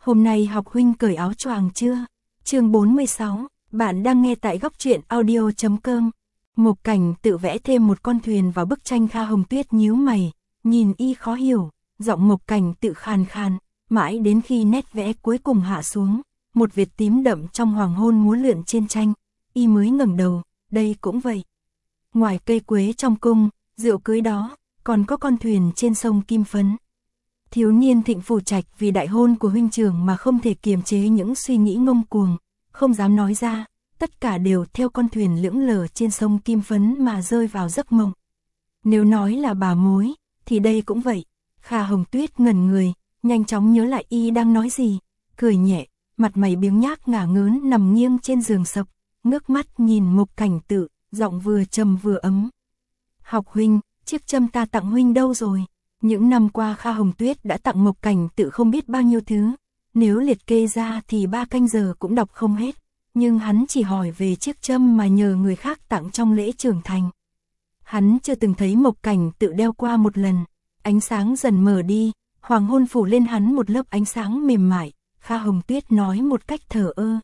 Hôm nay học huynh cởi áo choàng chưa? Chương 46, bạn đang nghe tại góc truyện audio.com. Mộc Cảnh tự vẽ thêm một con thuyền vào bức tranh. Kha Hồng Tuyết nhíu mày, nhìn y khó hiểu, giọng Mộc Cảnh tự khàn khàn, mãi đến khi nét vẽ cuối cùng hạ xuống, một vệt tím đậm trong hoàng hôn múa lượn trên tranh, y mới ngẩng đầu, đây cũng vậy. Ngoài cây quế trong cung, rượu cưới đó, còn có con thuyền trên sông Kim Phấn. Thiếu niên Thịnh Phủ Trạch vì đại hôn của huynh trưởng mà không thể kiềm chế những suy nghĩ ngông cuồng, không dám nói ra, tất cả đều theo con thuyền lững lờ trên sông Kim Phấn mà rơi vào giấc mộng. Nếu nói là bà mối, thì đây cũng vậy. Kha Hồng Tuyết ngẩn người, nhanh chóng nhớ lại y đang nói gì, cười nhẹ, mặt mày biếng nhác ngả ngớn nằm nghiêng trên giường sập, ngước mắt nhìn Mộc Cảnh Tự, giọng vừa trầm vừa ấm. Học huynh, chiếc châm ta tặng huynh đâu rồi? Những năm qua Kha Hồng Tuyết đã tặng Mộc Cảnh Tự không biết bao nhiêu thứ, nếu liệt kê ra thì 3 canh giờ cũng đọc không hết, nhưng hắn chỉ hỏi về chiếc châm mà nhờ người khác tặng trong lễ trưởng thành. Hắn chưa từng thấy Mộc Cảnh Tự đeo qua một lần, ánh sáng dần mờ đi, hoàng hôn phủ lên hắn một lớp ánh sáng mềm mại. Kha Hồng Tuyết nói một cách thờ ơ.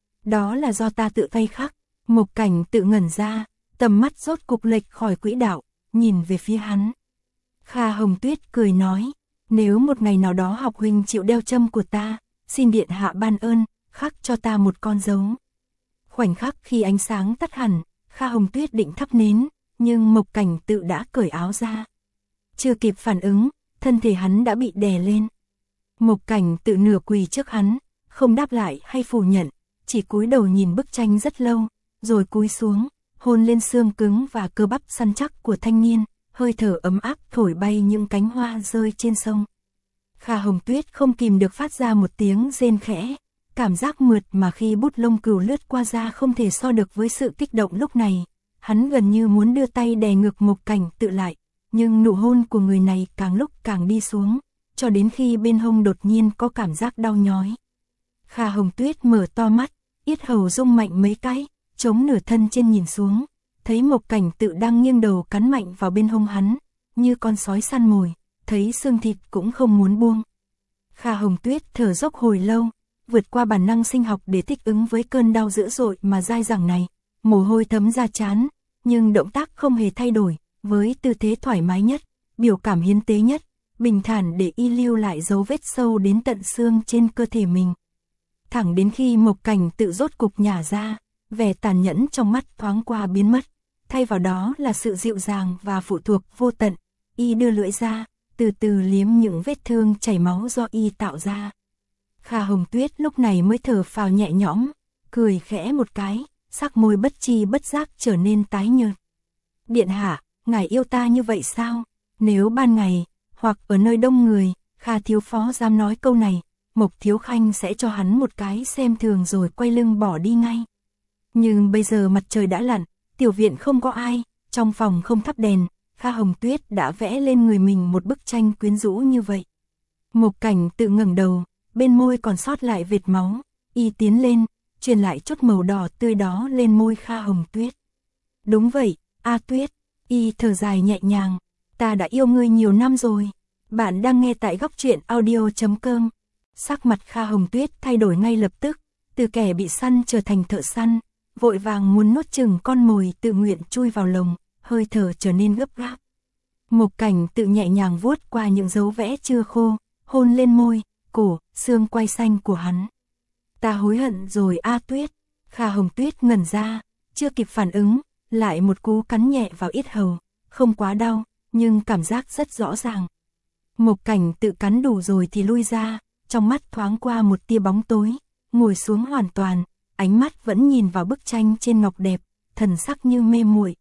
Đó là do ta tự tay khắc. Mộc Cảnh Tự ngẩn ra, tầm mắt rốt cục lệch khỏi quỹ đạo, nhìn về phía hắn. Kha Hồng Tuyết cười nói, nếu một ngày nào đó học huynh chịu đeo châm của ta, xin điện hạ ban ơn, khắc cho ta một con dấu. Khoảnh khắc khi ánh sáng tắt hẳn, Kha Hồng Tuyết định thắp nến, nhưng Mộc Cảnh Tự đã cởi áo ra. Chưa kịp phản ứng, thân thể hắn đã bị đè lên. Mộc Cảnh Tự nửa quỳ trước hắn, không đáp lại hay phủ nhận, chỉ cúi đầu nhìn bức tranh rất lâu, rồi cúi xuống, hôn lên xương cứng và cơ bắp săn chắc của thanh niên, hơi thở ấm áp thổi bay những cánh hoa rơi trên sông. Kha Hồng Tuyết không kìm được phát ra một tiếng rên khẽ, cảm giác mượt mà khi bút lông cừu lướt qua da không thể so được với sự kích động lúc này. Hắn gần như muốn đưa tay đè ngực Mộc Cảnh Tự lại, nhưng nụ hôn của người này càng lúc càng đi xuống, cho đến khi bên hông đột nhiên có cảm giác đau nhói. Kha Hồng Tuyết mở to mắt, yết hầu rung mạnh mấy cái, chống nửa thân trên nhìn xuống, thấy Mộc Cảnh Tự đang nghiêng đầu cắn mạnh vào bên hông hắn, như con sói săn mồi, thấy xương thịt cũng không muốn buông. Kha Hồng Tuyết thở dốc hồi lâu, vượt qua bản năng sinh học để thích ứng với cơn đau dữ dội mà dai dẳng này, mồ hôi thấm ra trán, nhưng động tác không hề thay đổi, với tư thế thoải mái nhất, biểu cảm hiến tế nhất, bình thản để y lưu lại dấu vết sâu đến tận xương trên cơ thể mình. Thẳng đến khi Mộc Cảnh Tự rốt cục nhả ra, vẻ tàn nhẫn trong mắt thoáng qua biến mất, thay vào đó là sự dịu dàng và phụ thuộc vô tận. Y đưa lưỡi ra, từ từ liếm những vết thương chảy máu do y tạo ra. Kha Hồng Tuyết lúc này mới thở phào nhẹ nhõm, cười khẽ một cái, sắc môi bất tri bất giác trở nên tái nhợt. Điện hạ, ngài yêu ta như vậy sao? Nếu ban ngày, hoặc ở nơi đông người, Kha thiếu phó dám nói câu này, Mộc Thiếu Khanh sẽ cho hắn một cái xem thường rồi quay lưng bỏ đi ngay. Nhưng bây giờ mặt trời đã lặn, tiểu viện không có ai, trong phòng không thắp đèn, Kha Hồng Tuyết đã vẽ lên người mình một bức tranh quyến rũ như vậy. Mộc Cảnh Tự ngẩng đầu, bên môi còn sót lại vệt máu, y tiến lên, truyền lại chút màu đỏ tươi đó lên môi Kha Hồng Tuyết. Đúng vậy, A Tuyết, y thở dài nhẹ nhàng, ta đã yêu ngươi nhiều năm rồi. Bạn đang nghe tại góc truyện audio.com. Sắc mặt Kha Hồng Tuyết thay đổi ngay lập tức, từ kẻ bị săn trở thành thợ săn, vội vàng muốn nuốt chửng con mồi tự nguyện chui vào lồng, hơi thở trở nên gấp gáp. Mộc Cảnh Tự nhẹ nhàng vuốt qua những dấu vẽ chưa khô, hôn lên môi, cổ, xương quai xanh của hắn. Ta hối hận rồi A Tuyết. Kha Hồng Tuyết ngẩn ra, chưa kịp phản ứng, lại một cú cắn nhẹ vào yết hầu, không quá đau, nhưng cảm giác rất rõ ràng. Mộc Cảnh Tự cắn đủ rồi thì lui ra, trong mắt thoáng qua một tia bóng tối, ngồi xuống hoàn toàn, ánh mắt vẫn nhìn vào bức tranh trên ngọc đẹp, thần sắc như mê muội.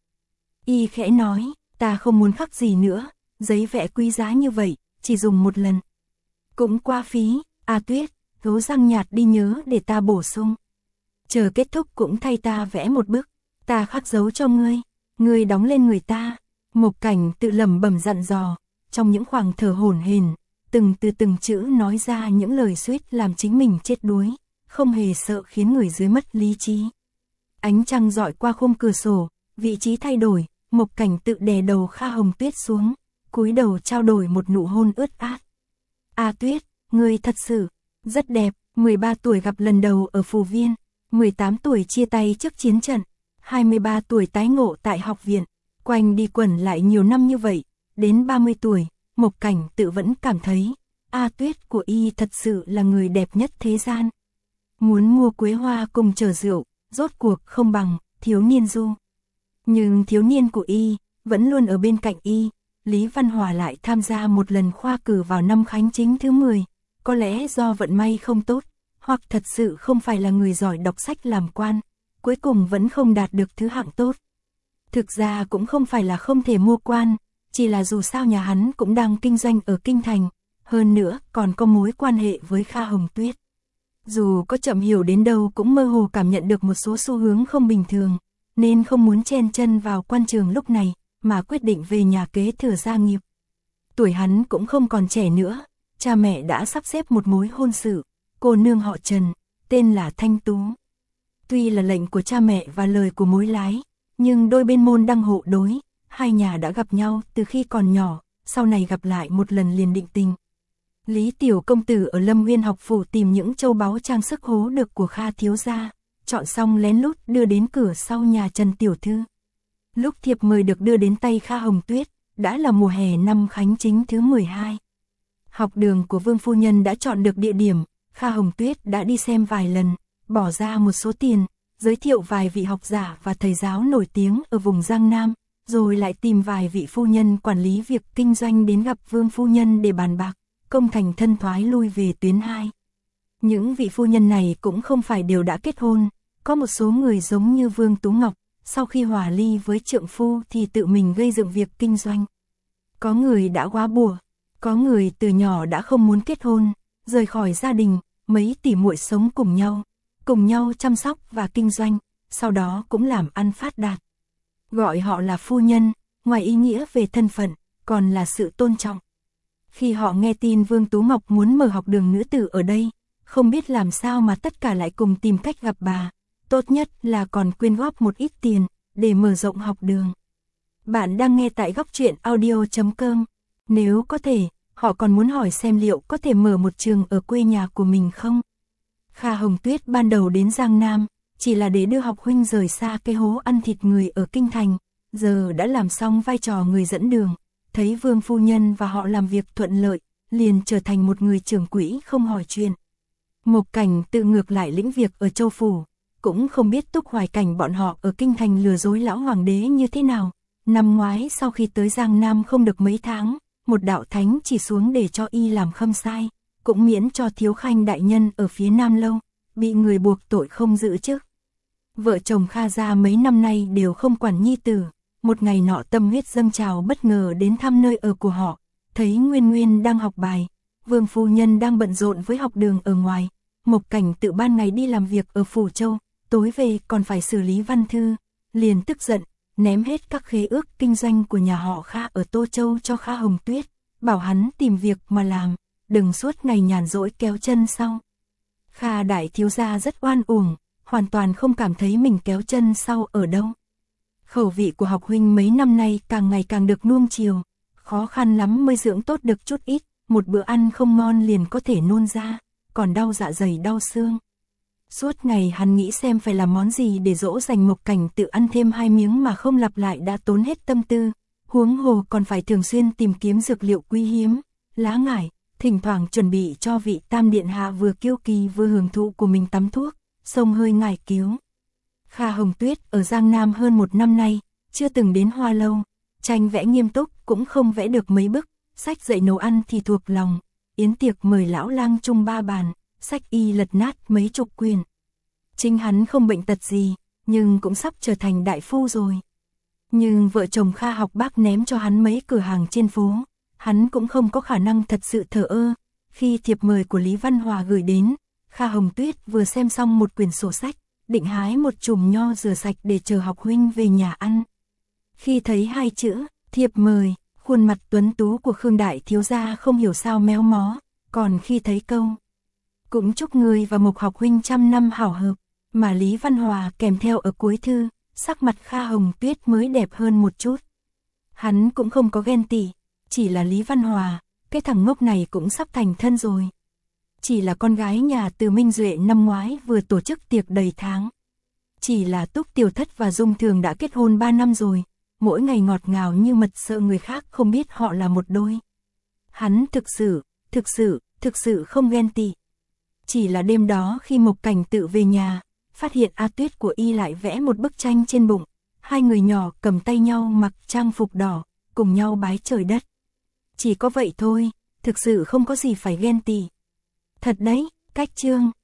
Y khẽ nói, ta không muốn khắc gì nữa, giấy vẽ quý giá như vậy, chỉ dùng một lần. Cũng qua phí, A Tuyết, gấu răng nhạt đi nhớ để ta bổ sung. Chờ kết thúc cũng thay ta vẽ một bức, ta khắc dấu cho ngươi đóng lên người ta. Mộc Cảnh Tự lẩm bẩm dặn dò, trong những khoảng thở hổn hển, từng chữ nói ra những lời suýt làm chính mình chết đuối, không hề sợ khiến người dưới mất lý trí. Ánh trăng dọi qua khung cửa sổ, vị trí thay đổi, Mộc Cảnh Tự đè đầu Kha Hồng Tuyết xuống, cúi đầu trao đổi một nụ hôn ướt át. A Tuyết, ngươi thật sự, Rất đẹp, 13 tuổi gặp lần đầu ở Phù Viên, 18 tuổi chia tay trước chiến trận, 23 tuổi tái ngộ tại học viện, quanh đi quẩn lại nhiều năm như vậy, đến 30 tuổi, Mộc Cảnh Tự vẫn cảm thấy, A Tuyết của y thật sự là người đẹp nhất thế gian. Muốn mua quế hoa cùng chở rượu, rốt cuộc không bằng thiếu niên Du. Nhưng thiếu niên của y vẫn luôn ở bên cạnh y. Lý Văn Hòa lại tham gia một lần khoa cử vào năm Khánh Chính thứ 10, có lẽ do vận may không tốt, hoặc thật sự không phải là người giỏi đọc sách làm quan, cuối cùng vẫn không đạt được thứ hạng tốt. Thực ra cũng không phải là không thể mua quan, chỉ là dù sao nhà hắn cũng đang kinh doanh ở Kinh Thành, hơn nữa còn có mối quan hệ với Kha Hồng Tuyết. Dù có chậm hiểu đến đâu cũng mơ hồ cảm nhận được một số xu hướng không bình thường, nên không muốn chen chân vào quan trường lúc này, mà quyết định về nhà kế thừa gia nghiệp. Tuổi hắn cũng không còn trẻ nữa, cha mẹ đã sắp xếp một mối hôn sự, cô nương họ Trần, tên là Thanh Tú. Tuy là lệnh của cha mẹ và lời của mối lái, nhưng đôi bên môn đăng hộ đối, hai nhà đã gặp nhau từ khi còn nhỏ, sau này gặp lại một lần liền định tình. Lý Tiểu công tử ở Lâm Nguyên học phủ tìm những châu báu trang sức hố được của Kha thiếu gia, chọn xong lén lút đưa đến cửa sau nhà Trần tiểu thư. Lúc thiệp mời được đưa đến tay Kha Hồng Tuyết, đã là mùa hè năm Khánh Chính thứ 12. Học đường của Vương phu nhân đã chọn được địa điểm, Kha Hồng Tuyết đã đi xem vài lần, bỏ ra một số tiền, giới thiệu vài vị học giả và thầy giáo nổi tiếng ở vùng Giang Nam, rồi lại tìm vài vị phu nhân quản lý việc kinh doanh đến gặp Vương phu nhân để bàn bạc, công thành thân thoái lui về tuyến 2. Những vị phu nhân này cũng không phải đều đã kết hôn, có một số người giống như Vương Tú Ngọc, sau khi hòa ly với trượng phu thì tự mình gây dựng việc kinh doanh. Có người đã góa bùa, có người từ nhỏ đã không muốn kết hôn, rời khỏi gia đình, mấy tỷ muội sống cùng nhau chăm sóc và kinh doanh, sau đó cũng làm ăn phát đạt. Gọi họ là phu nhân, ngoài ý nghĩa về thân phận, còn là sự tôn trọng. Khi họ nghe tin Vương Tú Ngọc muốn mở học đường nữ tử ở đây, không biết làm sao mà tất cả lại cùng tìm cách gặp bà, tốt nhất là còn quyên góp một ít tiền, để mở rộng học đường. Bạn đang nghe tại góc truyện audio.com, nếu có thể, họ còn muốn hỏi xem liệu có thể mở một trường ở quê nhà của mình không? Kha Hồng Tuyết ban đầu đến Giang Nam, chỉ là để đưa học huynh rời xa cái hố ăn thịt người ở Kinh Thành, giờ đã làm xong vai trò người dẫn đường, thấy Vương phu nhân và họ làm việc thuận lợi, liền trở thành một người trưởng quỹ không hỏi chuyện. Mộc Cảnh tự ngược lại lĩnh việc ở Châu Phủ, cũng không biết Túc Hoài Cảnh bọn họ ở Kinh Thành lừa dối lão hoàng đế như thế nào. Năm ngoái sau khi tới Giang Nam không được mấy tháng, một đạo thánh chỉ xuống để cho y làm khâm sai, cũng miễn cho Thiếu Khanh đại nhân ở phía Nam Lâu, bị người buộc tội không giữ chức. Vợ chồng Kha gia mấy năm nay đều không quản nhi tử, một ngày nọ tâm huyết dâng trào bất ngờ đến thăm nơi ở của họ, thấy Nguyên Nguyên đang học bài, Vương phu nhân đang bận rộn với học đường ở ngoài, Mộc Cảnh tự ban ngày đi làm việc ở Phủ Châu, tối về còn phải xử lý văn thư, liền tức giận, ném hết các khế ước kinh doanh của nhà họ Kha ở Tô Châu cho Kha Hồng Tuyết, bảo hắn tìm việc mà làm, đừng suốt ngày nhàn rỗi kéo chân sau. Kha đại thiếu gia rất oan uổng, hoàn toàn không cảm thấy mình kéo chân sau ở đâu. Khẩu vị của học huynh mấy năm nay càng ngày càng được nuông chiều, khó khăn lắm mới dưỡng tốt được chút ít, một bữa ăn không ngon liền có thể nôn ra, còn đau dạ dày đau xương. Suốt ngày hắn nghĩ xem phải làm món gì để dỗ dành Mộc Cảnh tự ăn thêm 2 miếng mà không lặp lại đã tốn hết tâm tư, huống hồ còn phải thường xuyên tìm kiếm dược liệu quý hiếm, lá ngải, thỉnh thoảng chuẩn bị cho vị tam điện hạ vừa kiêu kỳ vừa hưởng thụ của mình tắm thuốc, xông hơi ngải cứu. Kha Hồng Tuyết ở Giang Nam hơn 1 năm nay, chưa từng đến Hoa Lâu, tranh vẽ nghiêm túc cũng không vẽ được mấy bức, sách dạy nấu ăn thì thuộc lòng, yến tiệc mời lão lang chung 3 bàn, sách y lật nát mấy chục quyển. Chính hắn không bệnh tật gì, nhưng cũng sắp trở thành đại phu rồi. Nhưng vợ chồng Kha học bác ném cho hắn mấy cửa hàng trên phố, hắn cũng không có khả năng thật sự thờ ơ. Khi thiệp mời của Lý Văn Hòa gửi đến, Kha Hồng Tuyết vừa xem xong một quyển sổ sách, định hái một chùm nho rửa sạch để chờ học huynh về nhà ăn. Khi thấy 2 chữ, thiệp mời, khuôn mặt tuấn tú của Khương đại thiếu gia không hiểu sao méo mó, còn khi thấy câu cũng chúc người và Mộc học huynh trăm năm hảo hợp, mà Lý Văn Hòa kèm theo ở cuối thư, sắc mặt Kha Hồng Tuyết mới đẹp hơn một chút. Hắn cũng không có ghen tị, chỉ là Lý Văn Hòa, cái thằng ngốc này cũng sắp thành thân rồi. Chỉ là con gái nhà Từ Minh Duệ năm ngoái vừa tổ chức tiệc đầy tháng. Chỉ là Túc Tiểu Thất và Dung Thường đã kết hôn 3 năm rồi, mỗi ngày ngọt ngào như mật, sợ người khác không biết họ là một đôi. Hắn thực sự không ghen tị. Chỉ là đêm đó khi Mộc Cảnh Tự về nhà, phát hiện A Tuyết của y lại vẽ một bức tranh trên bụng, hai người nhỏ cầm tay nhau mặc trang phục đỏ, cùng nhau bái trời đất. Chỉ có vậy thôi, thực sự không có gì phải ghen tị. Thật đấy, cách chương.